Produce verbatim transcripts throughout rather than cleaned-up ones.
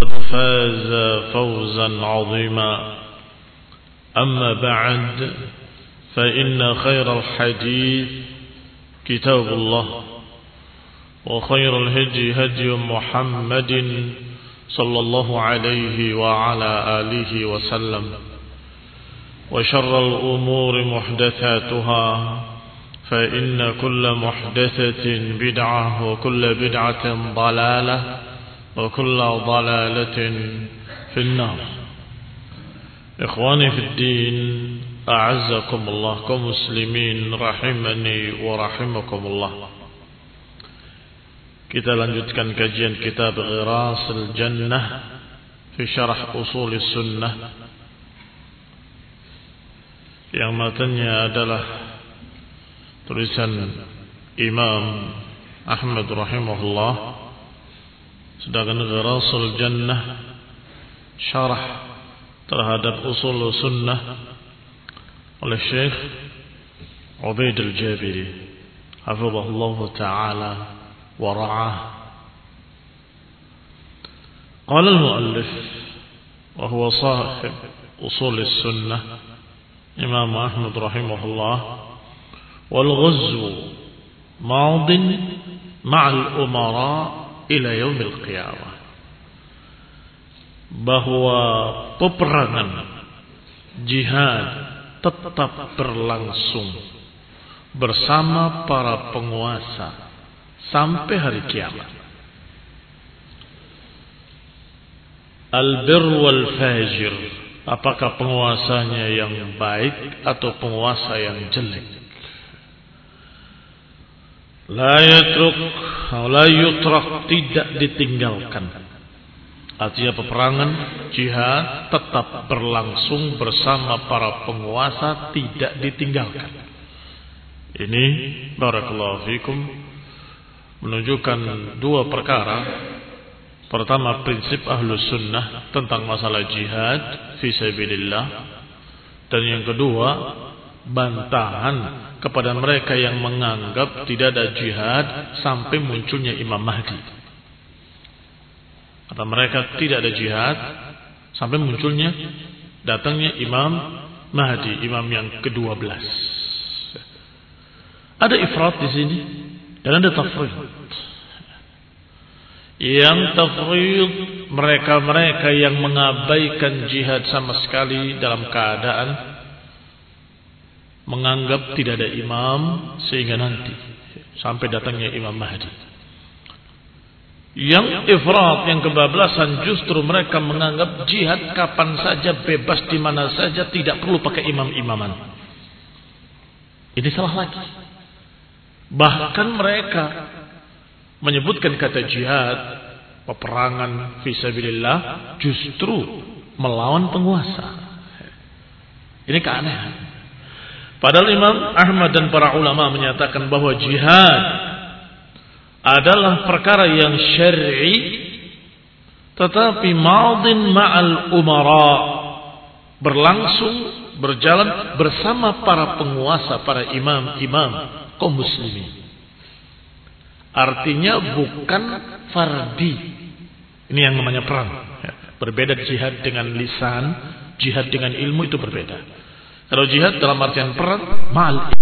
فاز فوزا عظيما. أما بعد، فإن خير الحديث كتاب الله، وخير الهدي هدي محمد صلى الله عليه وعلى آله وسلم، وشر الأمور محدثاتها، فإن كل محدثة بدعة، وكل بدعة ضلالة، وكل ضلالة في النار. إخواني في الدين، أعزكم الله كمسلمين rahimani wa rahimakumullah. Kita lanjutkan kajian kitab Ghirasul Jannah fi Syarah Ushul Sunnah, yang matanya adalah tulisan Imam Ahmad rahimahullah, sedangkan Ghirasul Jannah syarah terhadap Ushul Sunnah oleh Syekh Ubaid al-Jabiri hafizahullah ta'ala wa ra'ah. Qala al-muallif wa huwa sahib Ushul Sunnah Imam Ahmad rahimahullah: wal ghazwu madin ma'al umara ila yaumil qiyamah. Bahwa peperangan jihad tetap berlangsung bersama para penguasa sampai hari kiamat. Al-bir wal fajir, apakah penguasanya yang baik atau penguasa yang jelek? La yatruk la yutrak, tidak ditinggalkan. Artinya peperangan jihad tetap berlangsung bersama para penguasa, tidak ditinggalkan. Ini barakallahu fikum menunjukkan dua perkara. Pertama, prinsip Ahlus Sunnah tentang masalah jihad fi sabilillah, dan yang kedua, bantahan kepada mereka yang menganggap tidak ada jihad sampai munculnya Imam Mahdi. Kata mereka tidak ada jihad sampai munculnya, datangnya Imam Mahdi, imam yang kedua belas. Ada ifrat di sini dan ada tafrid. Yang tafrid mereka-mereka yang mengabaikan jihad sama sekali dalam keadaan menganggap tidak ada imam sehingga nanti sampai datangnya Imam Mahdi. Yang ifrat, yang kebablasan, justru mereka menganggap jihad kapan saja, bebas di mana saja, tidak perlu pakai imam-imaman. Ini salah lagi. Bahkan mereka menyebutkan kata jihad, peperangan fisabilillah, justru melawan penguasa. Ini keanehan. Padahal Imam Ahmad dan para ulama menyatakan bahwa jihad adalah perkara yang syar'i, tetapi madin ma'al umara, berlangsung, berjalan bersama para penguasa, para imam-imam kaum muslimin. Artinya bukan fardi. Ini yang namanya perang. Berbeda jihad dengan lisan, jihad dengan ilmu itu berbeda. Kalau jihad dalam artian perang ma'al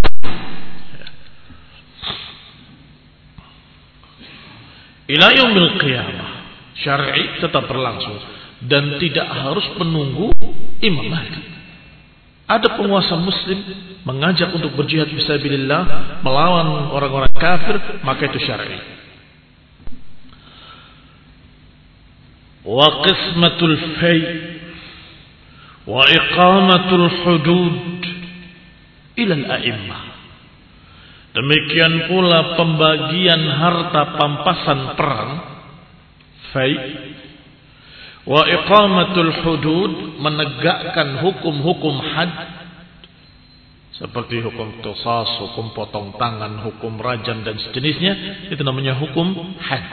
ila yaumil qiyamah, syar'i tetap berlangsung dan tidak harus menunggu Imam Mahdi. Ada penguasa muslim mengajak untuk berjihad fisabilillah melawan orang-orang kafir, maka itu syar'i. Wa qismatul fay wa iqamatul hudud ila al-a'immah. Demikian pula pembagian harta pampasan perang, fai, wa iqamatul hudud, menegakkan hukum-hukum had, seperti hukum qisas, hukum potong tangan, hukum rajam dan sejenisnya, itu namanya hukum had.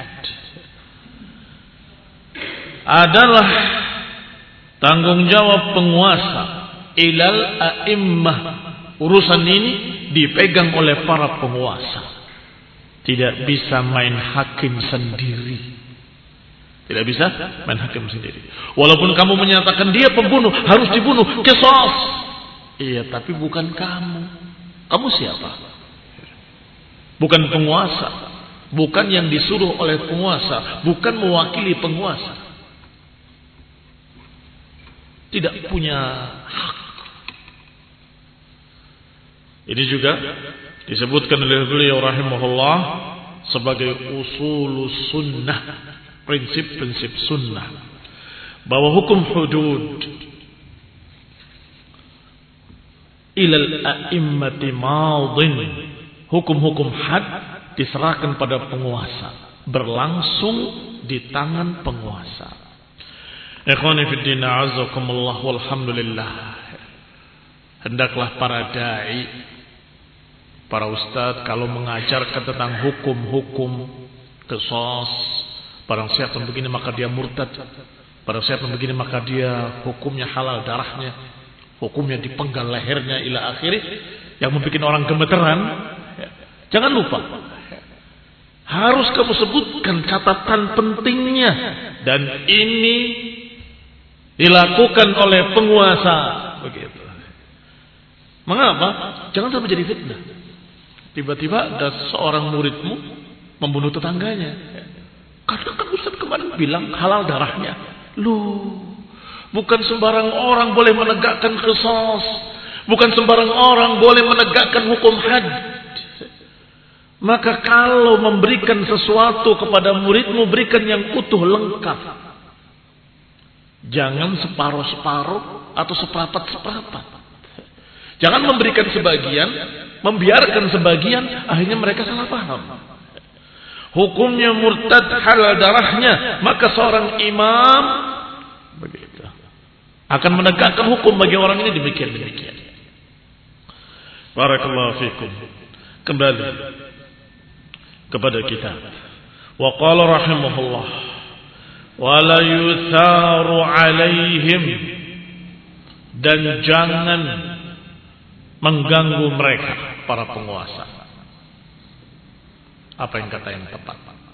Adalah tanggung jawab penguasa ilal a'immah. Urusan ini dipegang oleh para penguasa. Tidak bisa main hakim sendiri. Tidak bisa main hakim sendiri. Walaupun kamu menyatakan dia pembunuh, harus dibunuh, qisas. Iya, tapi bukan kamu. Kamu siapa? Bukan penguasa. Bukan yang disuruh oleh penguasa. Bukan mewakili penguasa. Tidak punya hak. Ini juga disebutkan oleh beliau rahimahullah sebagai usul sunnah, prinsip-prinsip sunnah, bahwa hukum hudud ilal a'immati madin, hukum-hukum had diserahkan pada penguasa, berlangsung di tangan penguasa. Ikhwani fid din, a'azzakumullah, walhamdulillah. Hendaklah para dai, para ustadz kalau mengajarkan tentang hukum-hukum qisas, barang siapa begini maka dia murtad, barang siapa begini maka dia hukumnya halal darahnya, hukumnya dipenggal lehernya ila akhirih, yang membuat orang gemeteran. Jangan lupa, harus kamu sebutkan catatan pentingnya, dan ini dilakukan oleh penguasa. Begitu. Mengapa? Jangan sampai jadi fitnah. Tiba-tiba ada seorang muridmu membunuh tetangganya. Karena kan Ustaz kemarin bilang halal darahnya. Loh, bukan sembarang orang boleh menegakkan qisas. Bukan sembarang orang boleh menegakkan hukum had. Maka kalau memberikan sesuatu kepada muridmu, berikan yang utuh lengkap. Jangan separuh-separuh atau seperapat-seperapat. Jangan memberikan sebagian, membiarkan sebagian, akhirnya mereka salah paham. Hukumnya murtad halal darahnya, maka seorang imam begitu akan menegakkan hukum bagi orang ini demikian demikian. Barakallahu fikum. Kembali kepada kita. Wa qala rahimahullah wa la yutharu alaihim, dan jangan mengganggu mereka para penguasa. Apa yang kata yang tepat?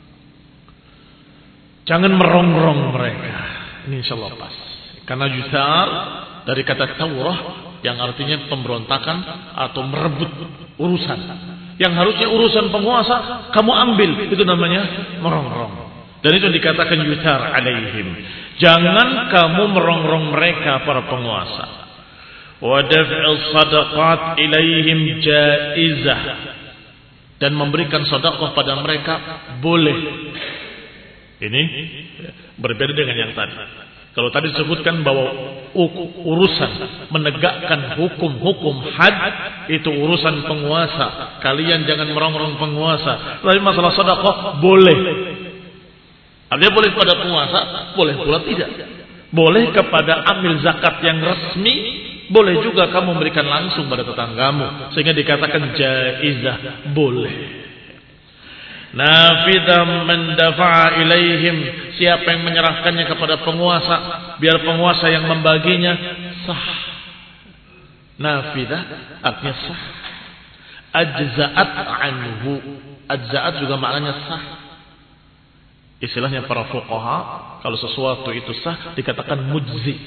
Jangan merongrong mereka. Ini insyaallah pas. Karena yusar dari kata taurah yang artinya pemberontakan atau merebut urusan. Yang harusnya urusan penguasa kamu ambil, itu namanya merongrong. Dan itu dikatakan yusar alaihim. Jangan kamu merongrong mereka para penguasa. Wa daf'il sadaqat ilaihim jaizah, dan memberikan sedekah pada mereka boleh. Ini berbeda dengan yang tadi. Kalau tadi disebutkan bahwa urusan menegakkan hukum-hukum had itu urusan penguasa, kalian jangan merongrong penguasa. Tapi masalah sedekah boleh. Artinya boleh kepada penguasa, boleh pula tidak. Boleh kepada amil zakat yang resmi, boleh juga kamu memberikan langsung pada tetanggamu, sehingga dikatakan jaizah, boleh. Nafidah mendafa'a ilaihim, siapa yang menyerahkannya kepada penguasa, biar penguasa yang membaginya, sah. Nafidah artinya sah. Ajza'at anhu, ajza'at juga maknanya sah. Istilahnya para fuqaha, kalau sesuatu itu sah dikatakan mujzi.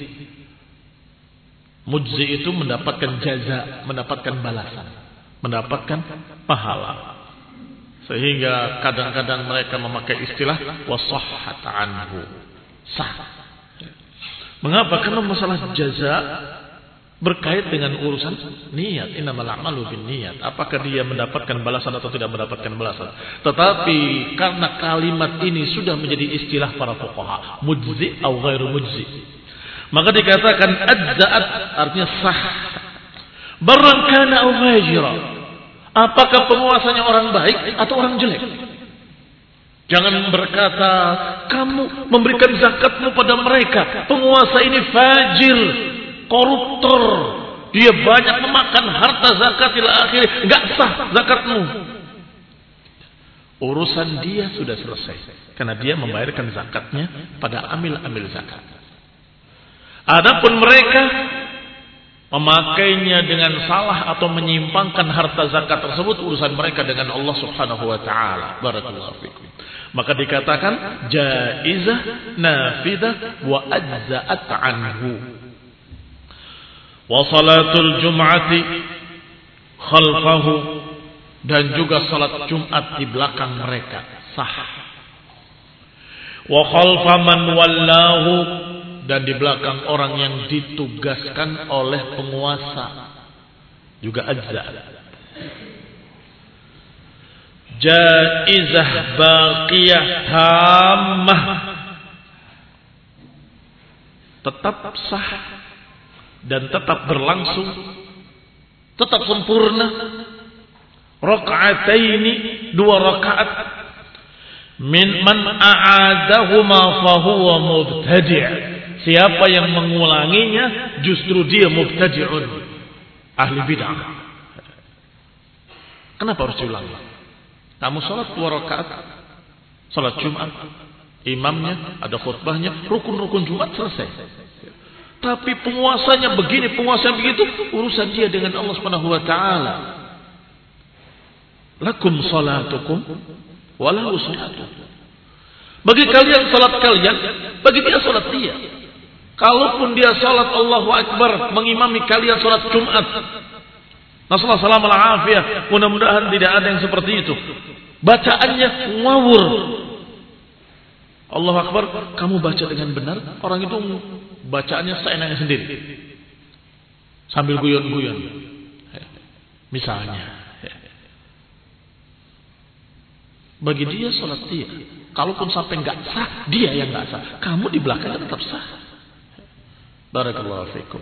Mujzi itu mendapatkan jaza, mendapatkan balasan, mendapatkan pahala. Sehingga kadang-kadang mereka memakai istilah wasahhat anhu, sah. Mengapa? Karena masalah jaza berkait dengan urusan niat. Innamal a'malu binniyat. Apakah dia mendapatkan balasan atau tidak mendapatkan balasan? Tetapi karena kalimat ini sudah menjadi istilah para fuqaha, mujzi atau ghairu mujzi, maka dikatakan ajza'at artinya sah. Barang kana au fajira. Apakah penguasanya orang baik atau orang jelek? Jangan berkata kamu memberikan zakatmu pada mereka, penguasa ini fajir, koruptor, dia banyak memakan harta zakat ila akhir, enggak sah zakatmu. Urusan dia sudah selesai karena dia membayarkan zakatnya pada amil-amil zakat. Adapun mereka memakainya dengan salah atau menyimpangkan harta zakat tersebut, urusan mereka dengan Allah Subhanahu wa taala. Barakallahu fikum. Maka dikatakan jaizah, nafidah wa ajza'at anhu. Wa salatul jum'ati khalfahu, dan juga salat Jumat di belakang mereka sah. Wa khalfa man wallahu, dan di belakang orang yang ditugaskan oleh penguasa juga ajza. Jaizah baqiyah tammah, tetap sah dan tetap berlangsung, tetap sempurna. Raka'ataini, dua rakaat. Min man a'adahuma fahuwa mubtadi'. Siapa yang mengulanginya justru dia mubtadi'un, ahli bid'ah. Kenapa harus diulangi? Kamu sholat dua rakaat, sholat Jumat, imamnya ada khutbahnya, rukun-rukun Jumat selesai. Tapi penguasanya begini, penguasanya begitu, urusan dia dengan Allah Subhanahu wa taala. Lakum salatukum walau salatukum. Bagi kalian salat kalian, bagi dia salat dia. Kalaupun dia salat Allahu Akbar mengimami kalian salat Jumat, Nasallahu salam al-afiyah, mudah-mudahan tidak ada yang seperti itu. Bacaannya ngawur. Allahu Akbar, kamu baca dengan benar, orang itu bacaannya seenaknya sendiri, sambil guyon-guyon. Misalnya, bagi dia salat dia. Kalaupun sampai nggak sah, dia yang nggak sah. Kamu di belakangnya tetap sah. Barakallahu fikum.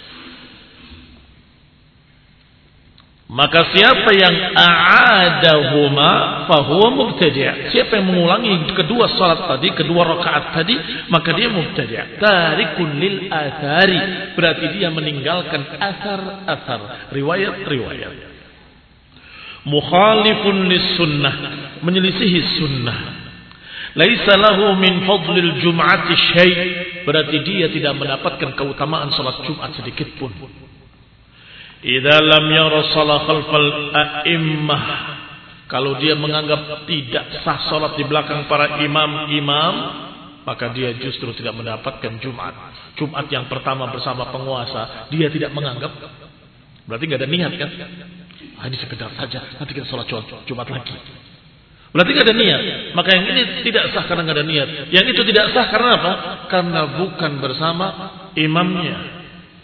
Maka siapa yang a'adahuma fahuwa mubtadi'. Siapa yang mengulangi kedua salat tadi, kedua rakaat tadi, maka dia mubtadi'. Tarikun lil athari, berarti dia meninggalkan asar-asar, riwayat-riwayat. Mukhalifun lis sunnah, menyelisihi sunnah. Laisa lahu min fadlil jum'ati syai', berarti dia tidak mendapatkan keutamaan salat Jumat sedikit pun. Idza lam yara shalah khalfal a'immah, kalau dia menganggap tidak sah salat di belakang para imam-imam, maka dia justru tidak mendapatkan Jumat. Jumat yang pertama bersama penguasa, dia tidak menganggap. Berarti enggak ada niat kan? Ah, ini sekedar saja, nanti kita salat Jumat lagi. Berarti enggak ada niat. Maka yang ini tidak sah karena enggak ada niat. Yang itu tidak sah karena apa? Karena bukan bersama imamnya.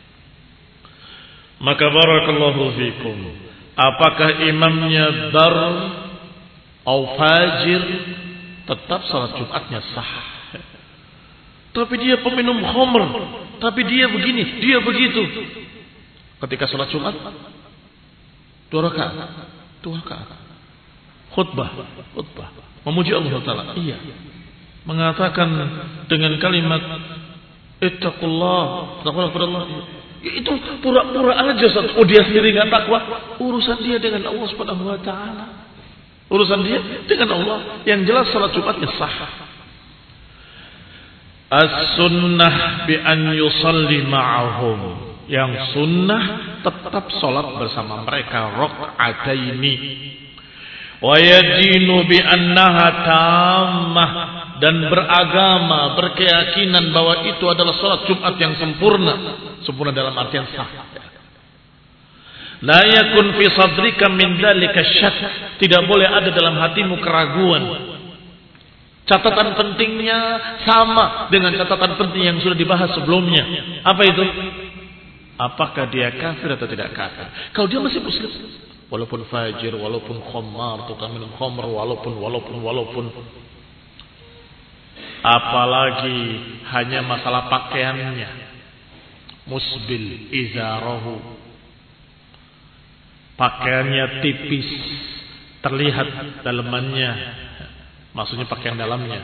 Maka barakallahu fikum, apakah imamnya dar atau fajir, tetap salat Jumatnya sah. Tapi dia peminum khamr, tapi dia begini, dia begitu. Ketika salat Jumat dua rakaat, dua rakaat. Khutbah, khutbah, memuji Allah Taala. Iya. Mengatakan dengan kalimat ittaqullah, takwa kepada Allah. Itu pura-pura aja. Oh, dia sendiri enggak takwa. Urusan dia dengan Allah Subhanahu wa taala. Urusan dia dengan Allah. Yang jelas salat Jumatnya sah. As-sunnah bi an yusalli ma'ahum. Yang sunnah tetap salat bersama mereka rak'ataini. Wa yadinu bi annaha tammah, dan beragama, berkeyakinan bahwa itu adalah salat Jumat yang sempurna. Sempurna dalam artian sah. La yakun fi sadrika min dzalika syak, tidak boleh ada dalam hatimu keraguan. Catatan pentingnya sama dengan catatan penting yang sudah dibahas sebelumnya. Apa itu? Apakah dia kafir atau tidak kafir? Kalau dia masih muslim, walaupun fajir, walaupun khamar, tukang minum khamr, walaupun walaupun walaupun apalagi hanya masalah pakaiannya, musbil izarahu, pakaiannya tipis, terlihat dalamannya, maksudnya pakaian dalamnya.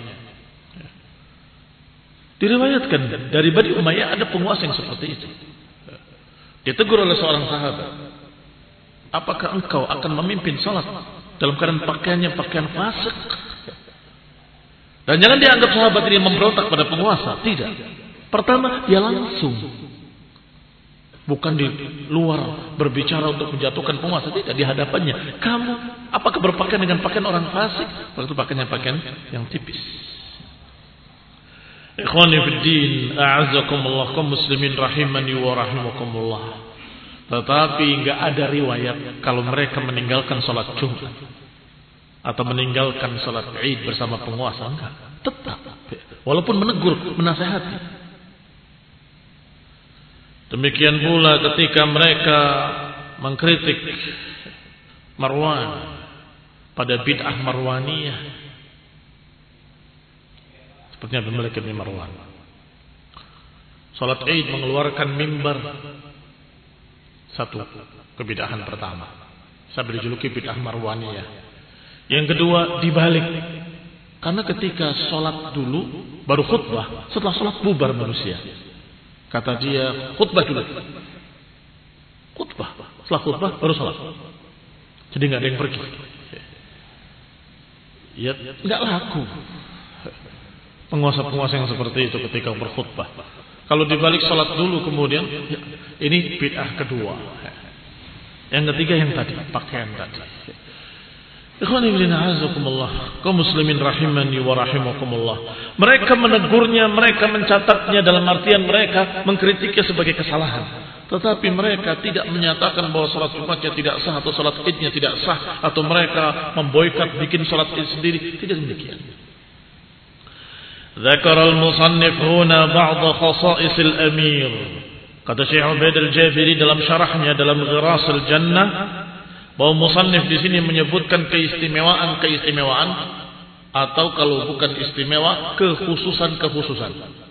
Diriwayatkan dari Bani Umayyah ada penguasa yang seperti itu. Ditegur oleh seorang sahabat, apakah engkau akan memimpin salat dalam keadaan pakaiannya pakaian fasik? Dan jangan dianggap sahabat ini memberontak pada penguasa. Tidak. Pertama, dia langsung Bukan di luar berbicara untuk menjatuhkan penguasa, tidak, di hadapannya. Kamu apakah berpakaian dengan pakaian orang fasik? Waktu pakaiannya pakaian yang tipis. Ikhwani fiddin, a'azzakumullah, kaum muslimin rahimani wa rahimakumullah. Tetapi enggak ada riwayat kalau mereka meninggalkan salat Jumat atau meninggalkan salat Id bersama penguasa, enggak. Tetap walaupun menegur, menasihati. Demikian pula ketika mereka mengkritik Marwan pada bid'ah Marwaniyah, seperti Abdul Malik bin Marwan. Salat Id mengeluarkan mimbar, satu kebid'ahan pertama, sampai dijuluki bid'ah Marwaniyah. Yang kedua dibalik, karena ketika salat dulu baru khutbah, setelah salat bubar manusia. Kata dia, khutbah dulu. Khutbah. Setelah khutbah, baru salat. Jadi nggak ada yang pergi. Ya, nggak laku. Penguasa-penguasa yang seperti itu ketika berkhutbah. Kalau dibalik salat dulu kemudian, ya, ini bid'ah kedua. Yang ketiga yang tadi, pakaian tadi. Ikhwani fillah, azakumullah, kaum muslimin rahimani wa rahimakumullah. Mereka menegurnya, mereka mencatatnya dalam artian mereka mengkritiknya sebagai kesalahan. Tetapi mereka tidak menyatakan bahwa salat Jumatnya tidak sah atau salat Idnya tidak sah, atau mereka memboikot bikin salat Id sendiri. Tidak demikian. Dzakara al-musannif huna ba'd khasa'is al-amir. Kata Syekh Ubaid al-Jafiri dalam syarahnya dalam Ghiras al-Jannah, bahwa musannif di sini menyebutkan keistimewaan-keistimewaan, atau kalau bukan istimewa, kekhususan-kekhususan.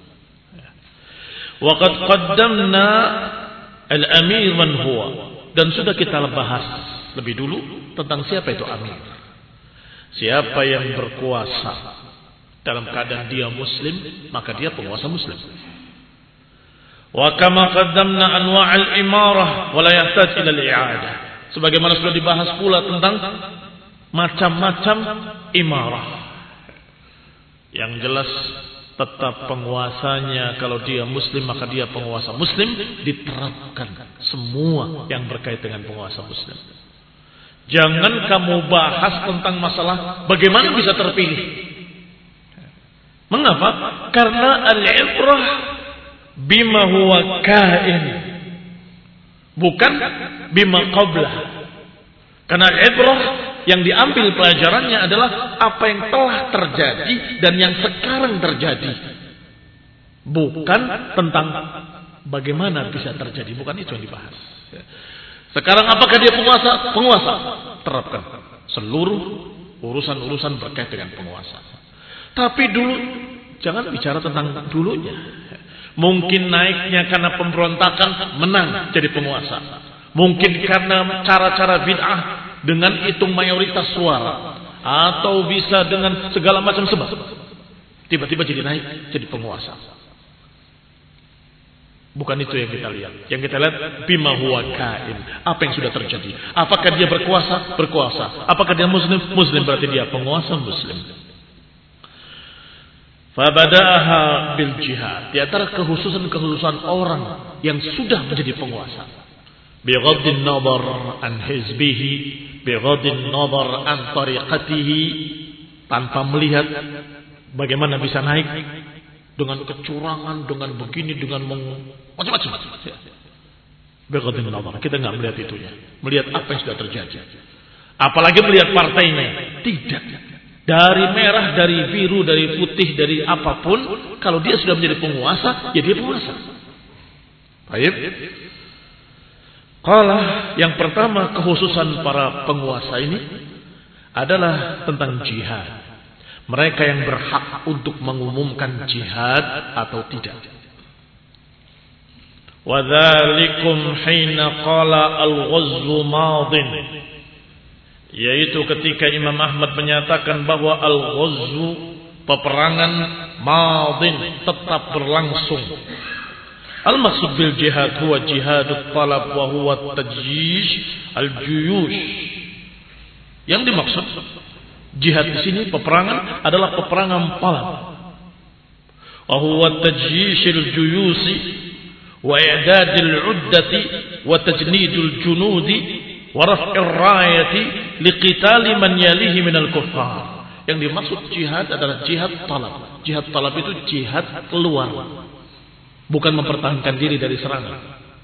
Waqad qaddamna al-amir man huwa, dan sudah kita bahas lebih dulu tentang siapa itu amir. Siapa yang berkuasa dalam keadaan dia muslim, maka dia penguasa muslim. Wa kama qaddamna anwa' al-imarah wa la yahtaj ila al-i'adah. Sebagaimana sudah dibahas pula tentang macam-macam imarah. Yang jelas tetap penguasanya, kalau dia muslim maka dia penguasa muslim, diterapkan semua yang berkait dengan penguasa muslim. Jangan kamu bahas tentang masalah bagaimana bisa terpilih. Mengapa? Karena al-ibrah bima huwa kain, bukan bima qablah. Karena ibrah yang diambil pelajarannya adalah apa yang telah terjadi dan yang sekarang terjadi, bukan tentang bagaimana bisa terjadi. Bukan itu yang dibahas. Sekarang apakah dia penguasa? Penguasa. Terapkan seluruh urusan-urusan berkait dengan penguasa. Tapi dulu jangan bicara tentang dulunya. Mungkin naiknya karena pemberontakan, menang jadi penguasa. Mungkin karena cara-cara bid'ah dengan hitung mayoritas suara, atau bisa dengan segala macam sebab, tiba-tiba jadi naik jadi penguasa. Bukan itu yang kita lihat. Yang kita lihat bima huwa kain, apa yang sudah terjadi. Apakah dia berkuasa? Berkuasa. Apakah dia muslim? Muslim, berarti dia penguasa muslim. Fabada'aha bil jihad. Di antara kekhususan-kekhususan orang yang sudah menjadi penguasa, bighaddin nazar an hizbihi, bighaddin nazar an tariqatihi, tanpa melihat bagaimana bisa naik dengan kecurangan, dengan begini, dengan macam-macam. Bighaddin nazar, kita enggak melihat itunya. Melihat apa yang sudah terjadi. Apalagi melihat partainya. Tidak. Dari merah, dari biru, dari putih, dari apapun, kalau dia sudah menjadi penguasa, ya dia penguasa. Baik. Qala, yang pertama kekhususan para penguasa ini adalah tentang jihad. Mereka yang berhak untuk mengumumkan jihad atau tidak. Wa dzalikum hina qala al-ghazwu madin, yaitu ketika Imam Ahmad menyatakan bahwa al-ghazwu, peperangan, madin, tetap berlangsung. Al-maksud bil jihad huwa jihadut talab wa huwa tajyish al-juyush. Yang dimaksud jihad di sini, peperangan, adalah peperangan talab. Wa huwa tajyish al-juyusi wa i'dadil 'uddati wa tajnidul junudi wa raf'ir rayati liqitali man yalihi minal kuffar. Yang dimaksud jihad adalah jihad talab. Jihad talab itu jihad keluar, bukan mempertahankan diri dari serangan.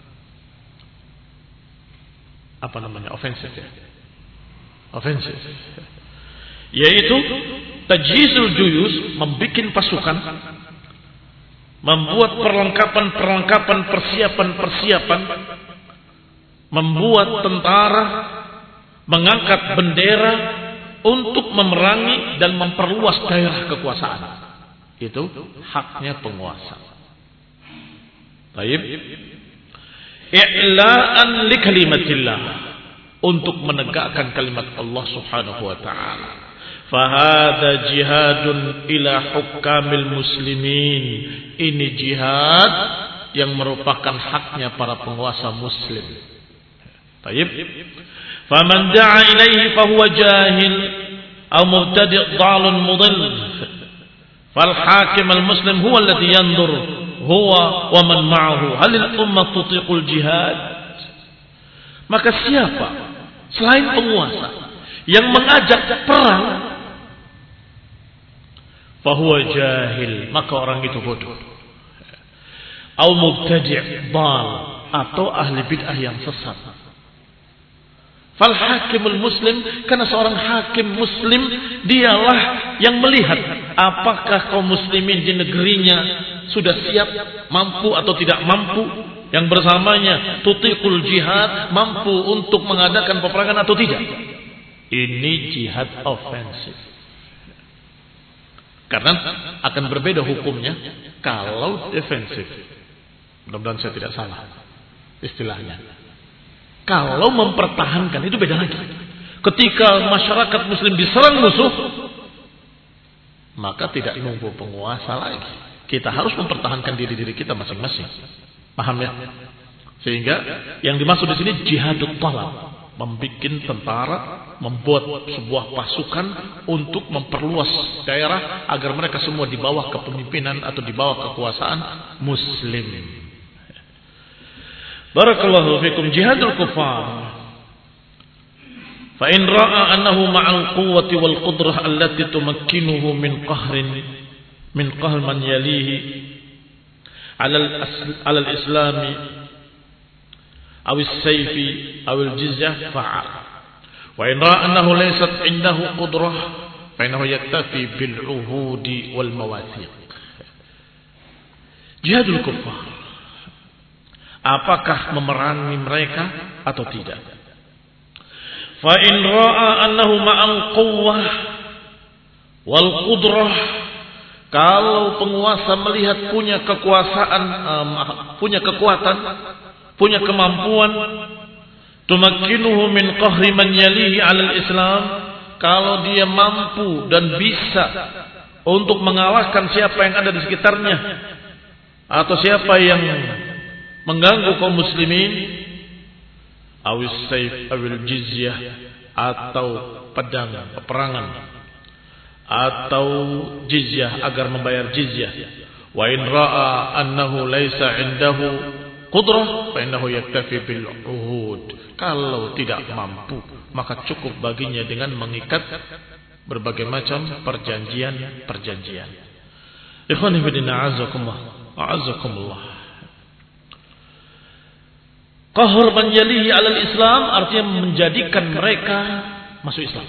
Apa namanya? Ofensif ya. Ofensif. Yaitu tajhizul juyus, membikin pasukan, membuat perlengkapan-perlengkapan, persiapan-persiapan, membuat tentara, mengangkat bendera untuk memerangi dan memperluas daerah kekuasaan. Itu haknya penguasa. Baik. I'la'an li kalimatillah, untuk menegakkan kalimat Allah Subhanahu wa taala. Fahada jihadun ila hukamil muslimin. Ini jihad yang merupakan haknya para penguasa muslim. Baik. Faman da'a ilaihi fahuwa jahil aw mubtadi' dhalun mudhill. Fal hakim al muslim huwa alladhi yanzur huwa wa man ma'ahu hal al ummah tutiqul jihad. Maka siapa selain penguasa yang mengajak perang, fahuwa jahil, maka orang itu bodoh. Au mubtadi' dhal, atau ahli bid'ah yang sesat. Fal hakimul muslim, karena seorang hakim muslim dialah yang melihat apakah kaum muslimin di negerinya sudah siap, mampu atau tidak mampu, yang bersamanya tutiqul jihad, mampu untuk mengadakan peperangan atau tidak. Ini jihad ofensif. Karena akan berbeda hukumnya kalau defensif. Mudah-mudahan saya tidak salah istilahnya. Kalau mempertahankan itu beda lagi. Ketika masyarakat muslim diserang musuh, maka tidak nunggu penguasa lagi. Kita harus mempertahankan diri-diri kita masing-masing. Paham ya? Sehingga yang dimaksud di sini jihadut talab, membuat tentara, membuat sebuah pasukan untuk memperluas daerah agar mereka semua di bawah kepemimpinan atau di bawah kekuasaan muslim. Barakallahu fikum. Jihadul kufar, fa in ra'a annahu ma'al quwwati wal qudrah allati tumakkinuhu min qahrin min qahr man yalihi 'ala al-islam aw as-sayfi aw al-jizyah fa'al. Wa in ra'a annahu laysat 'indahu qudrah fa innahu yaktafi bil 'uhudi wal mawathiq. Jihadul kufar, apakah memerangi mereka atau tidak? Fa in ra'a annahu ma'al quwwah wal qudrah, kalau penguasa melihat punya kekuasaan, um, punya kekuatan, punya kemampuan, tumakkinuhu min qahri man yalihi 'alal Islam, kalau dia mampu dan bisa untuk mengalahkan siapa yang ada di sekitarnya atau siapa yang mengganggu kaum muslimin, awis sayf awil jizyah, atau pedang peperangan, atau jizyah agar membayar jizyah. Wa in ra'a annahu laisa 'indahu qudrah fa innahu yaktafi bil uhud. Kalau tidak mampu, maka cukup baginya dengan mengikat berbagai macam perjanjian-perjanjian. Ikhwani fi din, a'azzakumullah, a'azzakumullah. Qahar man yalihi 'alal Islam artinya menjadikan mereka masuk Islam,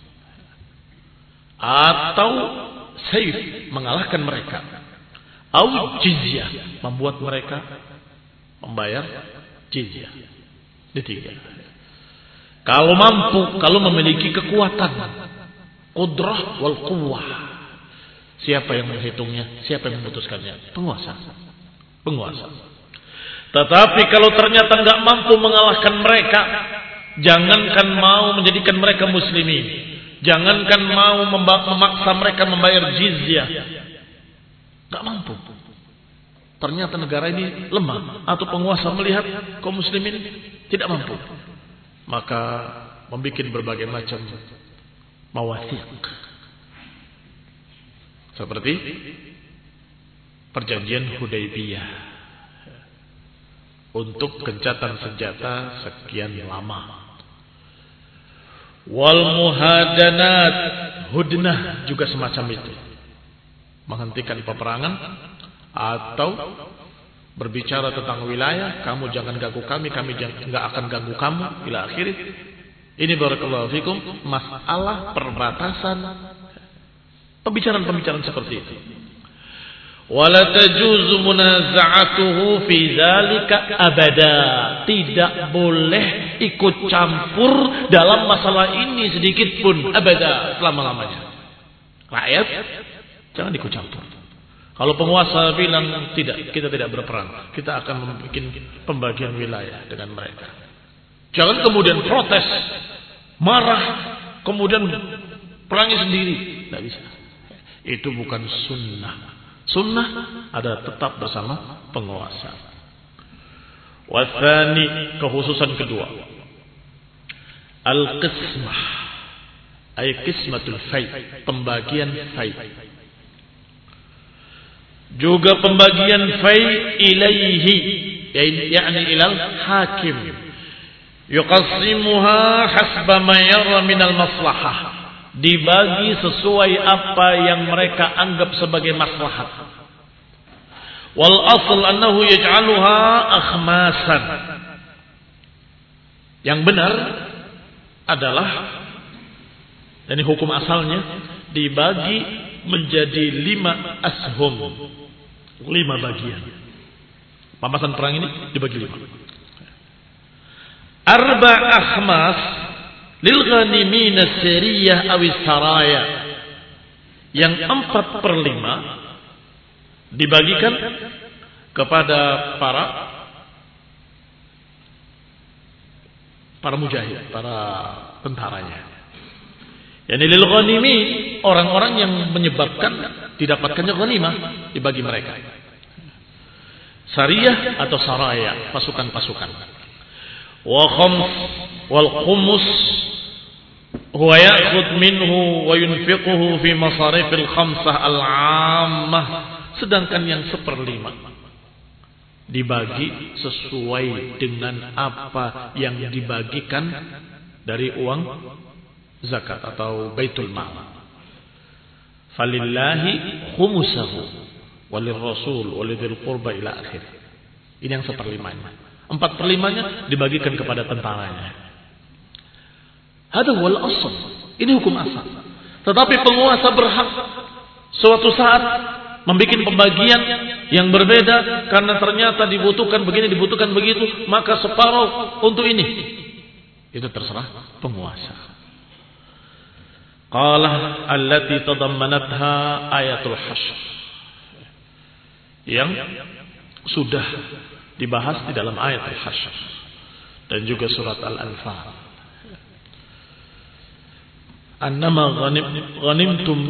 atau saif, mengalahkan mereka, atau jizyah, membuat mereka membayar jizyah. Ini tiga. Kalau mampu, kalau memiliki kekuatan, qudrah wal quwwah. Siapa yang menghitungnya? Siapa yang memutuskannya? Penguasa. Penguasa. Tetapi kalau ternyata nggak mampu mengalahkan mereka, jangankan mau menjadikan mereka muslimin, jangankan mau memaksa mereka membayar jizyah, nggak mampu. Ternyata negara ini lemah, atau penguasa melihat kaum muslimin tidak mampu, maka membuat berbagai macam mawathiq, seperti perjanjian Hudaybiyah. untuk gencatan senjata sekian lama. Wal muhadanat, hudnah juga semacam itu, menghentikan peperangan atau berbicara tentang wilayah, kamu jangan ganggu kami, kami nggak akan ganggu kamu, ila akhir. Ini barakallahu fikum masalah perbatasan, pembicaraan-pembicaraan seperti itu. Wala tajuzu munaza'atuhu fi dzalika abada. Tidak boleh ikut campur dalam masalah ini sedikit pun, abada, selama-lamanya. Rakyat jangan ikut campur. Kalau penguasa bilang tidak, kita tidak berperang, kita akan membuat pembagian wilayah dengan mereka. Jangan kemudian protes, marah, kemudian perangi sendiri. Tidak bisa. Itu bukan sunnah. Sunnah ada tetap bersama penguasa. Wasani, kekhususan kedua, al-qismah, ay qismatul fai, pembagian fai. Juga pembagian fai ilaihi, yakni ilal hakim, yuqassimuha hasba ma yara minal maslahah, dibagi sesuai apa yang mereka anggap sebagai maslahat. Wal asl annahu yaj'aluha akhmasan. Yang benar adalah, dan hukum asalnya, dibagi menjadi lima ashum, lima bagian. Pamasan perang ini dibagi lima. Arba akhmas lil ghanimin as-siriyah aw saraya. Yang empat per lima dibagikan kepada para para mujahid, para tentaranya. Yani lil ghanimin, orang-orang yang menyebabkan didapatkannya ghanimah dibagi mereka. Sariyah atau saraya, pasukan-pasukan. Wa khams wal khumus huwa ya'khudh minhu wa yunfiquhu fi masarifil khamsah al-'ammah. Sedangkan yang seperlima dibagi sesuai dengan apa yang dibagikan dari uang zakat atau baitul mal. Falillahi khumusahu walil rasul walidil qurba ila akhir. Ini yang seperlimanya. Empat perlimanya dibagikan kepada tentaranya. Hada wal asl. Ini hukum asal. Tetapi penguasa berhak suatu saat membuat pembagian yang berbeda karena ternyata dibutuhkan begini, dibutuhkan begitu, maka separuh untuk ini. Itu terserah penguasa. Qala allati tadammanatha ayatul hasyr, yang sudah dibahas di dalam ayatul hasyr dan juga surat Al-Anfal. Annama ghanim ghanimtum,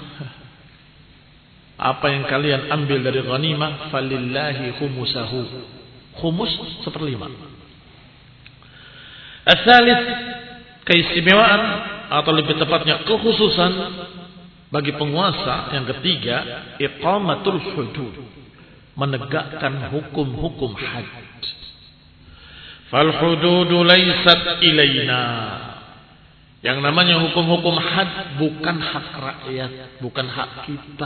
apa yang kalian ambil dari ghanimah, falillahi khumusahu, khumus seperlima. As-salis, keistimewaan atau lebih tepatnya kekhususan bagi penguasa yang ketiga, iqamatul hudud, menegakkan hukum-hukum had. Fal hududu laysat ilaina. Yang namanya hukum-hukum had bukan hak rakyat, bukan hak kita,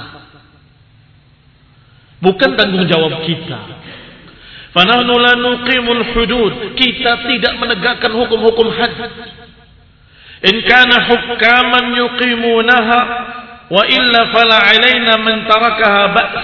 bukan tanggung jawab kita. Fanahnu la nuqimul hudud, kita tidak menegakkan hukum-hukum had. In kana hukaman yuqimunaha wa illa fala alaina man tarakaha ba's.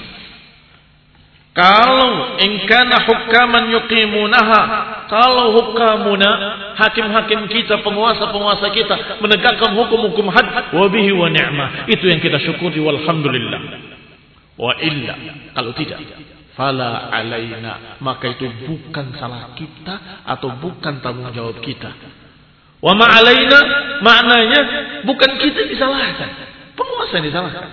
Kalau in kana hukaman yuqimunaha, kalau hukamuna, hakim-hakim kita, penguasa-penguasa kita menegakkan hukum-hukum had, wa bihi wa ni'mah, itu yang kita syukuri walhamdulillah. Wa illa, kalau tidak, fala alaina, maka itu bukan salah kita atau bukan tanggung jawab kita. Wa ma alaina, maknanya bukan kita disalahkan, penguasa yang disalahkan.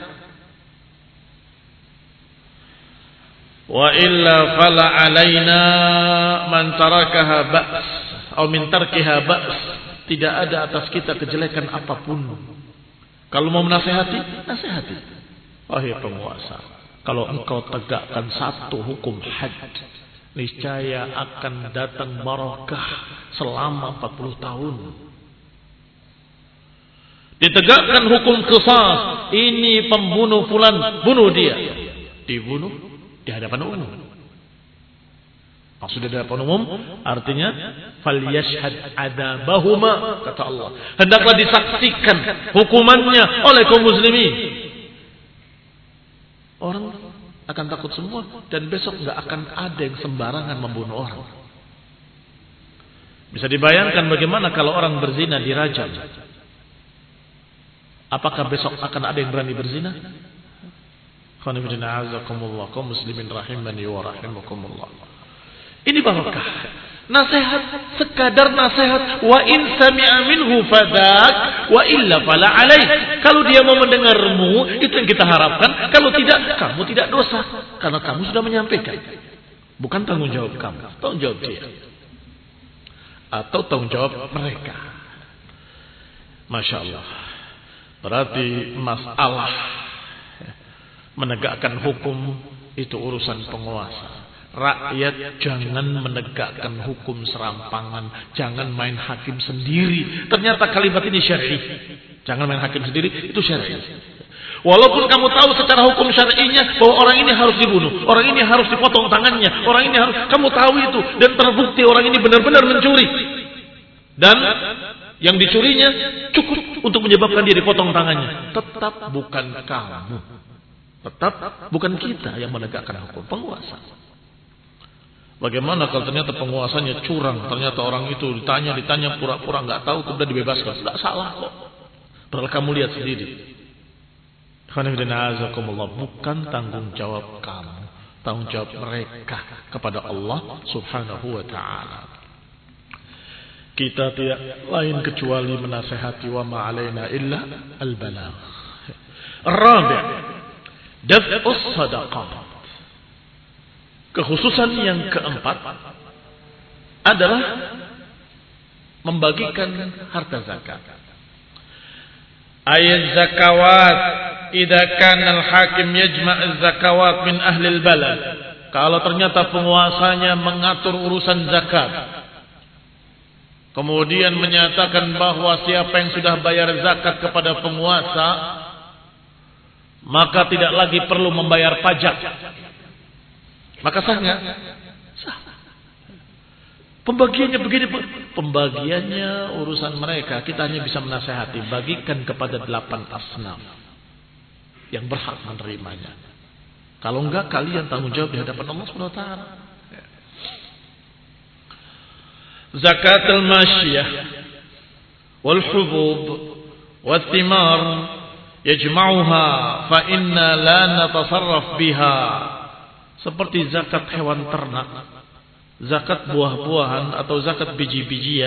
Wa illa fala alaina man tarakaha ba's atau min tarkiha ba's, tidak ada atas kita kejelekan apapun. Kalau mau menasihati, nasihati. Wahai penguasa, kalau engkau tegakkan satu hukum had niscaya akan datang barakah selama empat puluh tahun. Ditegakkan hukum qisas, ini pembunuh fulan, bunuh dia. Dibunuh di hadapan umum. Maksudnya di hadapan umum artinya falyashhad adabahuma, kata Allah. Hendaklah disaksikan hukumannya oleh kaum muslimin. Orang akan takut semua dan besok enggak akan ada yang sembarangan membunuh orang. Bisa dibayangkan bagaimana kalau orang berzina dirajam. Apakah besok akan ada yang berani berzina? Qanifidina azakumullah, kaum muslimin rahimani wa rahimakumullah. Ini barakah. Nasihat sekadar nasihat, wa in sami'a minhu fadak wa illa fala alaih. Kalau dia mau mendengarmu, itu yang kita harapkan. Kalau tidak, kamu tidak dosa karena kamu sudah menyampaikan. Bukan tanggung jawab kamu, tanggung jawab dia. Atau tanggung jawab mereka. Masya Allah. Berarti masalah menegakkan hukum itu urusan penguasa. Rakyat jangan menegakkan hukum serampangan, jangan main hakim sendiri. Ternyata kalimat ini syar'i. Jangan main hakim sendiri, itu syar'i. Walaupun kamu tahu secara hukum syar'inya bahwa orang ini harus dibunuh, orang ini harus dipotong tangannya, orang ini harus, kamu tahu itu dan terbukti orang ini benar-benar mencuri. Dan yang dicurinya cukup untuk menyebabkan dia dipotong tangannya. Tetap bukan kamu. Tetap bukan kita yang menegakkan hukum, penguasa. Bagaimana kalau ternyata penguasanya curang, ternyata orang itu ditanya, ditanya pura-pura nggak tahu kemudian dibebaskan? Tidak salah kok. Padahal kamu lihat sendiri. Bukan tanggung jawab kamu, tanggung jawab mereka kepada Allah Subhanahu wa taala. Kita tidak lain kecuali menasihati, wa ma alaina illa al-balagh. Rabi', daf'us sadaqah. Kekhususan yang keempat adalah membagikan harta zakat. Ayat zakawat, idza kana al-hakim yajma' az-zakawat min ahli al-balad. Kalau ternyata penguasanya mengatur urusan zakat, kemudian menyatakan bahwa siapa yang sudah bayar zakat kepada penguasa, maka tidak lagi perlu membayar pajak. Maka sah nggak? Sah. Pembagiannya begini, pembagiannya urusan mereka. Kita hanya bisa menasihati, bagikan kepada delapan asnaf yang berhak menerimanya. Kalau enggak, kalian tanggung jawab di hadapan Allah Subhanahu wa taala. Zakat al-masyiyah wal hubub wal thimar yajma'uha fa inna la natasarraf biha. Seperti zakat hewan ternak, zakat buah-buahan atau zakat biji-bijian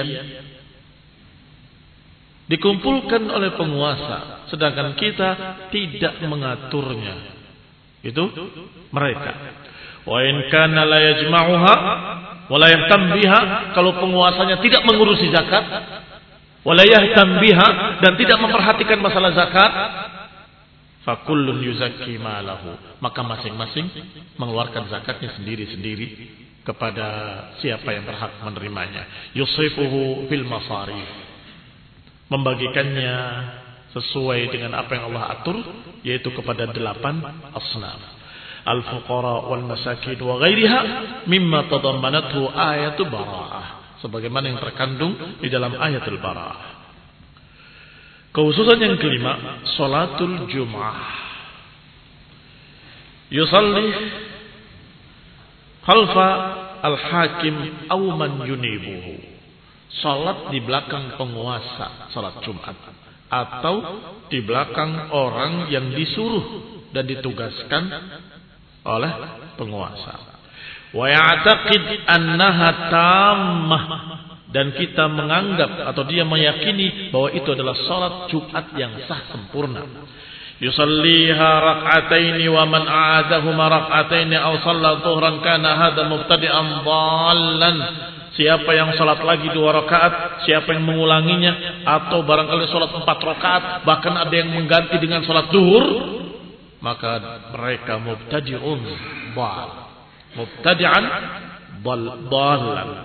dikumpulkan oleh penguasa, sedangkan kita tidak mengaturnya. Itu mereka. Wa in kana la yajma'uha wa la yahtam biha, kalau penguasanya tidak mengurusi zakat, wa la yahtam biha, dan tidak memperhatikan masalah zakat, fakullun yuzakki malahu, maka masing-masing mengeluarkan zakatnya sendiri-sendiri kepada siapa yang berhak menerimanya. Yusifuhu fil masarif, membagikannya sesuai dengan apa yang Allah atur, yaitu kepada delapan asnaf. Al-fuqara wal masakin wa ghairiha mimma tadammanathu ayatul bara'ah, sebagaimana yang terkandung di dalam ayatul bara'ah. Khususan yang kelima, salatul Jum'ah. Yusalli khalfa al-hakim aw man yunibuhu. Salat di belakang penguasa, salat Jumat, atau di belakang orang yang disuruh dan ditugaskan oleh penguasa. Wa ya'taqid annaha tammah, dan kita menganggap atau dia meyakini bahwa itu adalah salat Jumat yang sah sempurna. Yusalliha rak'ataini wa man a'adahuma rak'ataini aw shalla dhuhran kana hadha mubtadi'an dhallan. Siapa yang salat lagi dua rakaat, siapa yang mengulanginya atau barangkali salat empat rakaat, bahkan ada yang mengganti dengan salat zuhur, maka mereka mubtadi'un dhal. Mubtadi'an dhalan.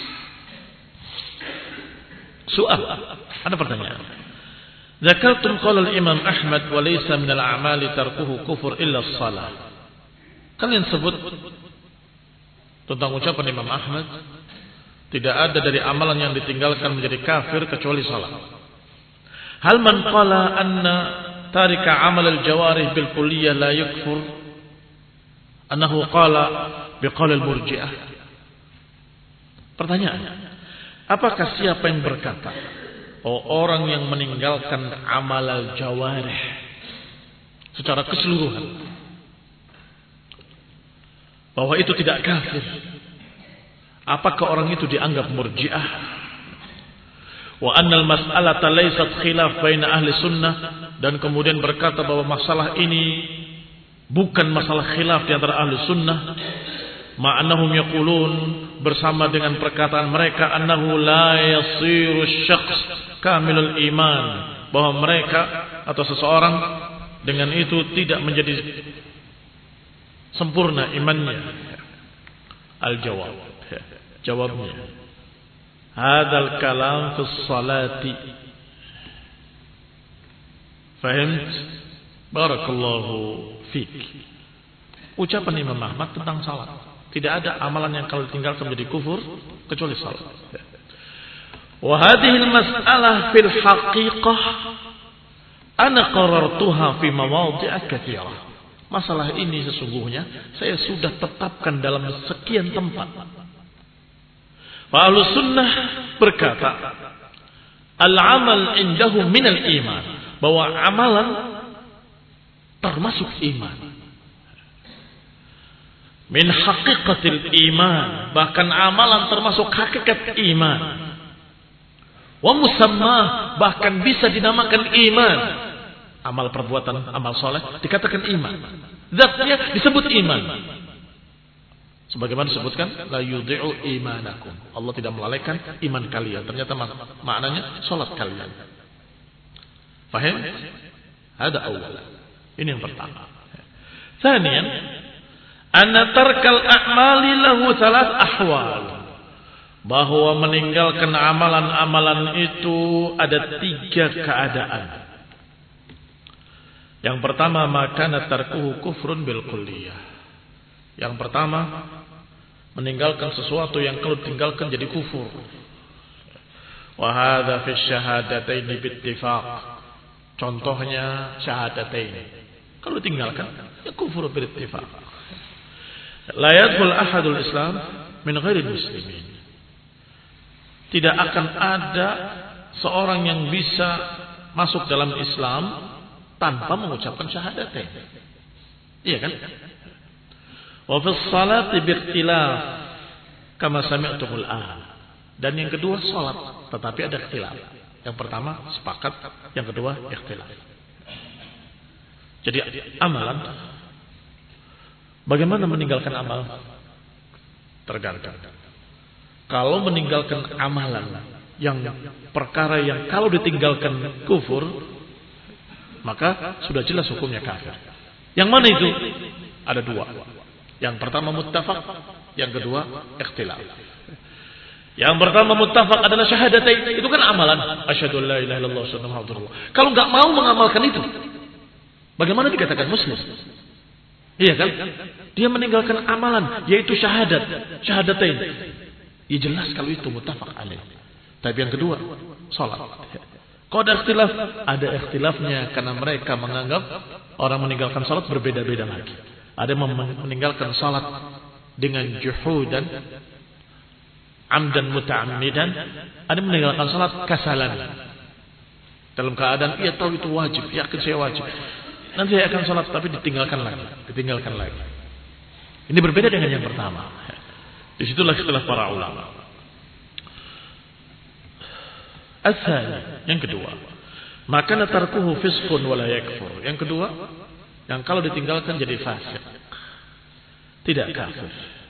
Soal, ada pertanyaan. Zakartum qala al-Imam Ahmad wa laysa min al-a'mali tarkuhu kufur illa as-salah. Kalian sebut tentang ucapan Imam Ahmad, tidak ada dari amalan yang ditinggalkan menjadi kafir kecuali salat. Hal man qala anna tarika amal al-jawarih bil kulliyah la yakfur, annahu qala biqaul al-murji'ah. Pertanyaan, apakah siapa yang berkata, oh, orang yang meninggalkan amal al-jawarih secara keseluruhan, bahwa itu tidak kafir, apakah orang itu dianggap murji'ah? Wa annal mas'alata laysat khilaf baina ahli sunnah, dan kemudian berkata bahwa masalah ini bukan masalah khilaf di antara ahli sunnah, ma'annahum yaqulun, bersama dengan perkataan mereka, annahu la yasiru syakhs kamilul iman, bahwa mereka atau seseorang dengan itu tidak menjadi sempurna imannya. Al-jawab, jawabnya, hadzal kalam fi salati. Fahimt? Barakallahu fik. Ucapan Imam Ahmad tentang salat, tidak ada amalan yang kalau ditinggalkan menjadi kufur kecuali salat. Wa hadhihi al-mas'alah fil haqiqah ana qarartuha fi mawadhi'a katsirah. Masalah ini sesungguhnya saya sudah tetapkan dalam sekian tempat. Fa ahlus sunnah berkata, al-amal indahu minal iman, bahwa amalan termasuk iman. Min haqiqatil iman, bahkan amalan termasuk hakikat iman. Wa musammah, bahkan bisa dinamakan iman. Amal perbuatan, amal soleh dikatakan iman. Zatnya disebut iman. Sebagaimana disebutkan, la yudhi'u imanakum. Allah tidak melalaikan iman kalian. Ternyata mak maknanya salat kalian. Faham? Ada awal. Ini yang pertama. Tsaniyan, anna tarkal a'mali lahu thalath ahwal. Bahwa meninggalkan amalan-amalan itu ada tiga keadaan. Yang pertama, makana tarkuhu kufrun bil kulliyah. Yang pertama, meninggalkan sesuatu yang kalau tinggalkan jadi kufur. Wa hadza fi syahadatain bittifaq. Contohnya syahadatain. Kalau tinggalkan ya kufur bil ittifaq. La yadkhul ahadul Islam min ghairi muslimin. Tidak akan ada seorang yang bisa masuk dalam Islam tanpa mengucapkan syahadatain. Iya kan? Wa fi sholati biikhtilaf kama sami'tumul an. Dan yang kedua salat, tetapi ada ikhtilaf. Yang pertama sepakat, yang kedua ikhtilaf. Jadi amalan, bagaimana meninggalkan amal? Tergantung. Kalau meninggalkan amalan yang perkara yang kalau ditinggalkan kufur, maka sudah jelas hukumnya kafir. Yang mana itu? Ada dua. Yang pertama muttafaq, yang kedua ikhtilaf. Yang pertama muttafaq adalah syahadatain, itu kan amalan. Asyhadu an la ilaha illallah wa asyhadu anna muhammadar rasulullah. Kalau enggak mau mengamalkan itu, bagaimana dikatakan muslim? Iya kan? Dia meninggalkan amalan yaitu syahadat, syahadatain. Ya jelas kalau itu muttafaq alaih. Tapi yang kedua, salat. Kalau ada ikhtilaf, ada ikhtilafnya karena mereka menganggap orang meninggalkan salat berbeda-beda lagi. Ada yang meninggalkan salat dengan juhudan, amdan muta'ammidan, ada yang meninggalkan salat kasalan. Dalam keadaan ia tahu itu wajib, yakin saya wajib. Nanti saya akan salat tapi ditinggalkan lagi, ditinggalkan lagi. Ini berbeda dengan yang pertama. Disitulah ikhtilaf para ulama. Asal, yang kedua, maka tarkuhu fisqun wala yakfur. Yang kedua, yang kalau ditinggalkan jadi fasik, tidak kafir,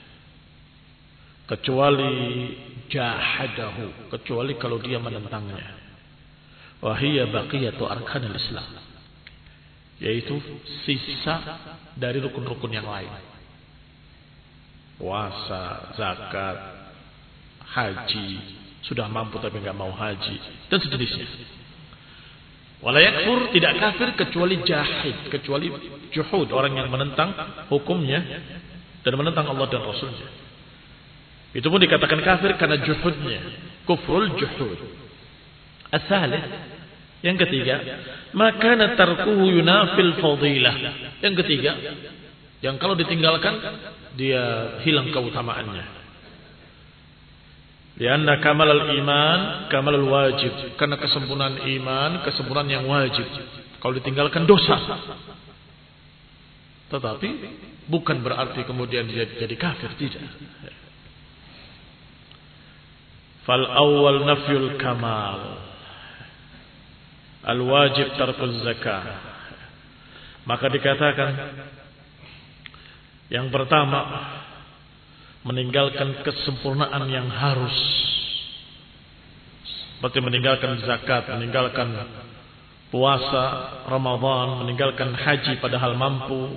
kecuali jahadahu, kecuali kalau dia menentangnya. Wahiyya baqiyatu arkanil Islam, yaitu sisa dari rukun-rukun yang lain. puasa, zakat, haji, sudah mampu tapi nggak mau haji dan sejenisnya. Wala yakfur, tidak kafir kecuali jahid, kecuali juhud, orang yang menentang hukumnya dan menentang Allah dan Rasulnya. Itu pun dikatakan kafir karena juhudnya, kufrul juhud. As-salih, yang ketiga, maka tarkuhu yunafil fadilah. Yang ketiga, yang kalau ditinggalkan dia hilang keutamaannya. Lianna kamalul iman kamalul wajib, karena kesempurnaan iman kesempurnaan yang wajib. Kalau ditinggalkan dosa. Tetapi bukan berarti kemudian dia jadi kafir, tidak. Fal awwal nafyul kamal, al wajib tarkuz zakah. Maka dikatakan yang pertama, meninggalkan kesempurnaan yang harus, seperti meninggalkan zakat, meninggalkan puasa Ramadan, meninggalkan haji padahal mampu.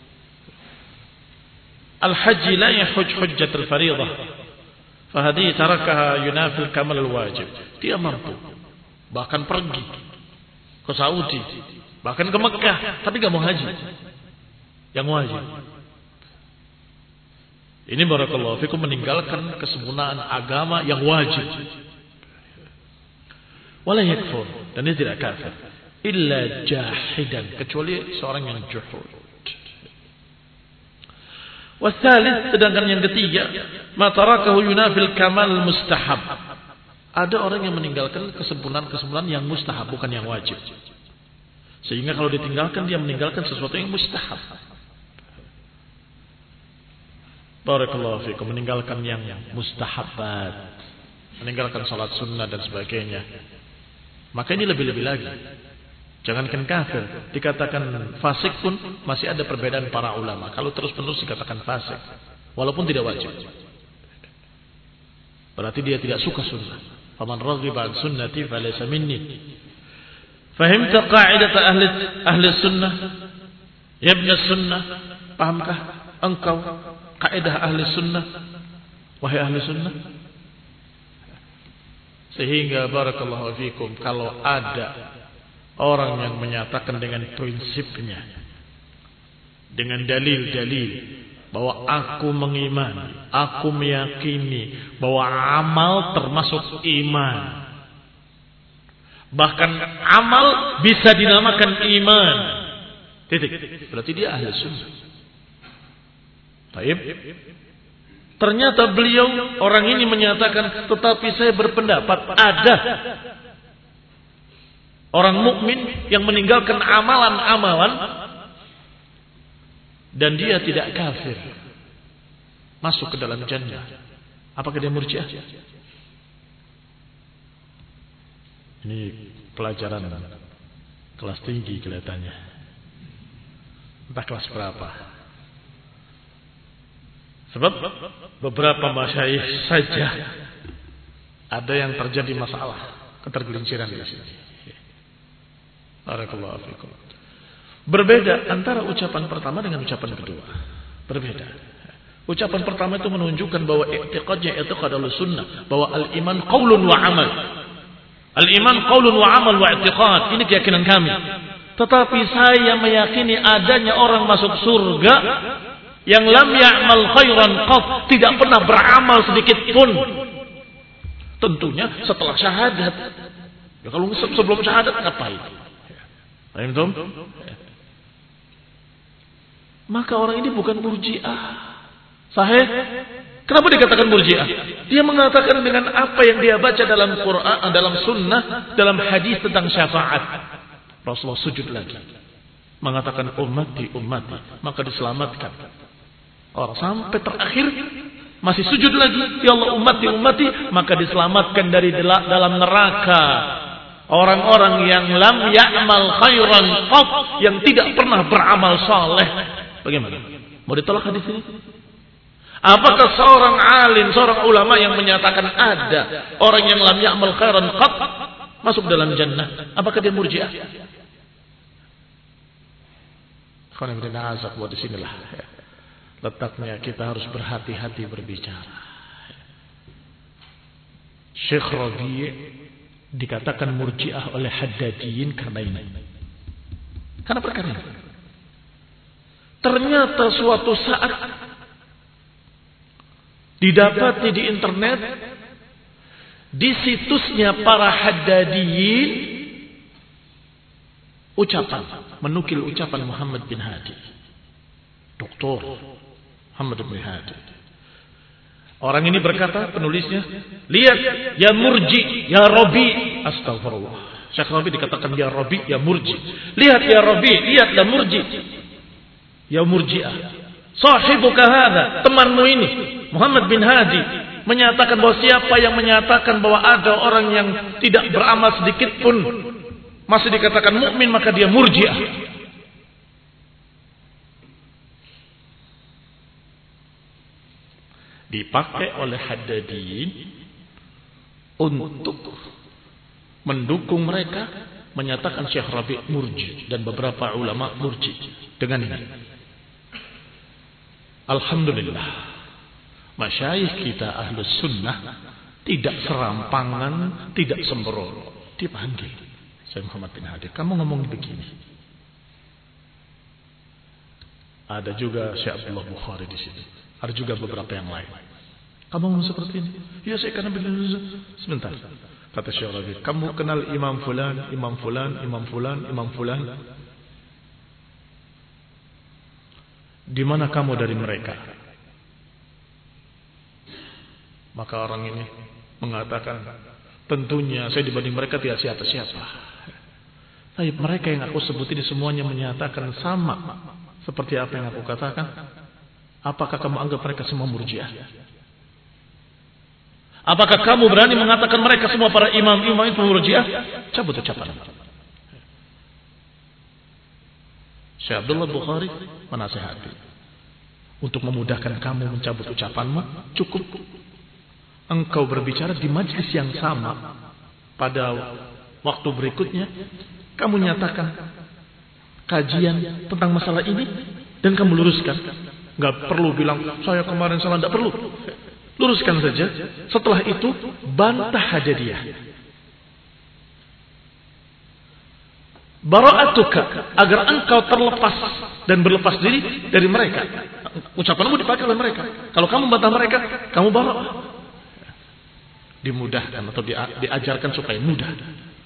Al-haji la yahuj hujjatul fariḍah, fahadi tarakaha yunafil kamal al-wajib. Dia mampu, bahkan pergi ke Saudi, bahkan ke Mekah, tapi gak mau haji yang wajib. Ini barakallahu fikum meninggalkan kesempurnaan agama yang wajib. Wala yakfur, dan dia tidak kafir illa jahidan, kecuali seorang yang juhud. Wasalis, sedangkan yang ketiga, ma tarakahu yunafil kamal mustahab. Ada orang yang meninggalkan kesempurnaan-kesempurnaan yang mustahab, bukan yang wajib. Sehingga kalau ditinggalkan, dia meninggalkan sesuatu yang mustahab. Barakallahu fikum, meninggalkan yang mustahabat, meninggalkan salat sunnah dan sebagainya. Maka ini lebih-lebih lagi. Jangankan kafir, dikatakan fasik pun masih ada perbedaan para ulama. Kalau terus-menerus dikatakan fasik, walaupun tidak wajib, berarti dia tidak suka sunnah. Faman raghiba an sunnati falaysa minni. Fahimta qa'idat ahli ahli sunnah? Ya ibn sunnah, pahamkah engkau kaidah ahli sunnah, wahai ahli sunnah? Sehingga barakallahu fikum, kalau ada orang yang menyatakan dengan prinsipnya, dengan dalil-dalil, bahwa aku mengimani, aku meyakini bahwa amal termasuk iman, bahkan amal bisa dinamakan iman, titik, berarti dia ahli sunnah. Baik. Ternyata beliau orang ini menyatakan, tetapi saya berpendapat ada orang mukmin yang meninggalkan amalan-amalan dan dia tidak kafir, masuk ke dalam jannah. Apakah dia murji'ah? Ini pelajaran kelas tinggi kelihatannya. Entah kelas berapa. Sebab beberapa masyayikh saja ada yang terjadi masalah, ketergelinciran di sini. Barakallahu fikum. Berbeda antara ucapan pertama dengan ucapan kedua. Berbeda. Ucapan pertama itu menunjukkan bahwa i'tiqadnya i'tiqad al-sunnah, bahwa al-iman qaulun wa amal. Al-iman qaulun wa amal wa i'tiqad. Ini keyakinan kami. Tetapi saya meyakini adanya orang masuk surga yang lam ya'mal khairan qat, tidak pernah beramal sedikit pun. Tentunya setelah syahadat. Ya, kalau sebelum syahadat ngapain? Paham? Maka orang ini bukan murji'ah. Sahih? Kenapa dikatakan murji'ah? Dia mengatakan dengan apa yang dia baca dalam Quran, dalam sunnah, dalam hadis tentang syafaat. Rasulullah sujud lagi, mengatakan ummati ummati, maka diselamatkan. Orang sampai terakhir masih sujud lagi, ya Allah ummati ummati, maka diselamatkan dari dalam neraka orang-orang yang lam ya'mal khairan qat, yang tidak pernah beramal saleh. Bagaimana? Mau ditolak hadis ini? Apakah seorang alim, seorang ulama yang menyatakan ada orang yang lam ya'mal khairan qat masuk dalam jannah, apakah dia murji'ah? Khana bin Azab buat di sinilah. letaknya kita harus berhati-hati berbicara. Syekh Rabi' dikatakan murji'ah oleh Haddadiyin karena ini. Karena perkara ini. Ternyata suatu saat didapati di internet, di situsnya para Haddadiyin, ucapan, menukil ucapan Muhammad bin Hadi, Doktor Muhammad bin Hadi. Orang ini berkata, penulisnya, lihat ya murji, ya Rabi, astagfirullah. Syekh Rabi dikatakan ya Rabi, ya murji. Lihat ya Rabi, lihat ya murji, ya murji'ah. Sahibuka hadha, temanmu ini, Muhammad bin Hadi, menyatakan bahwa siapa yang menyatakan bahwa ada orang yang tidak beramal sedikit pun masih dikatakan mukmin, maka dia murji'ah. Dipakai oleh Haddadiyin untuk mendukung mereka, menyatakan Syekh Rabi' murji dan beberapa ulama murji. Dengan ini, alhamdulillah, masyayikh kita ahlus sunnah tidak serampangan, tidak sembrono. Dipanggil, Syekh Muhammad bin Hadi, kamu ngomong begini. Ada juga Syekh Abdullah Bukhari di sini. Ada juga beberapa yang lain. Kamu ngomong seperti ini? Ya saya karena begini. Sebentar. Kata Syekh Rabi', kamu kenal Imam Fulan, Imam Fulan, Imam Fulan, Imam Fulan? Di mana kamu dari mereka? Maka orang ini mengatakan, tentunya saya dibanding mereka tidak siapa-siapa. Tapi mereka yang aku sebut ini semuanya menyatakan sama seperti apa yang aku katakan. Apakah kamu anggap mereka semua murjiah? Apakah kamu berani mengatakan mereka semua para imam-imam itu murjiah? Cabut ucapan. Syekh Abdullah Bukhari menasihati, untuk memudahkan kamu mencabut ucapanmu, cukup engkau berbicara di majlis yang sama pada waktu berikutnya, kamu nyatakan kajian tentang masalah ini dan kamu luruskan. Gak perlu bilang saya kemarin salah, tidak perlu. Luruskan saja. Setelah itu bantah Haddadiyah. Bara'atuka, agar engkau terlepas dan berlepas diri dari mereka. Ucapanmu dipakai oleh mereka. Kalau kamu bantah mereka, kamu bara'. Dimudahkan atau diajarkan supaya mudah.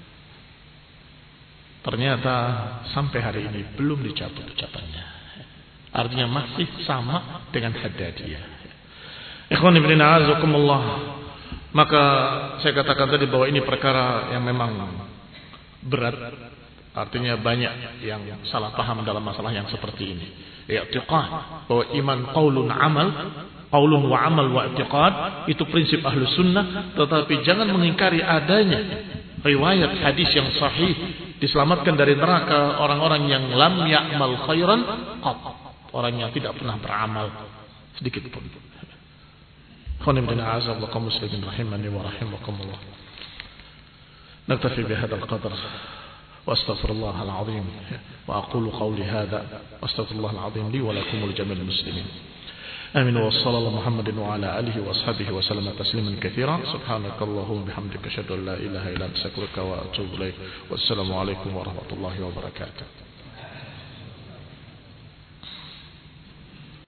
Ternyata sampai hari ini belum dicabut ucapannya. Artinya masih sama dengan Haddadiyah. Ikhwan ibn a'azakumullah. Maka saya katakan tadi bahwa ini perkara yang memang berat. Artinya banyak yang salah paham dalam masalah yang seperti ini. I'tiqad bahwa iman qaulun amal, qaulun wa amal wa i'tiqad, itu prinsip Ahlus Sunnah, tetapi jangan mengingkari adanya riwayat hadis yang sahih diselamatkan dari neraka orang-orang yang lam ya'mal khairan qat. Orang yang tidak pernah beramal sedikit pun. Khawnim bin a'azab wa kaum muslimin rahimani wa rahimakumullah. Naktafi bihadal qadr. Wa astaghfirullah al-azim. Wa aqulu qawli hadha. Wa astaghfirullah al-azim li wa lakumul jamil muslimin. Amin wa sallallahu Muhammadin wa ala alihi wa ashabihi wa sallam tasliman katsira. Subhanakallahumma bihamdika asyhadu an la ilaha illa anta astaghfiruka wa atubu ilaik. Wassalamu alaikum warahmatullahi wabarakatuh.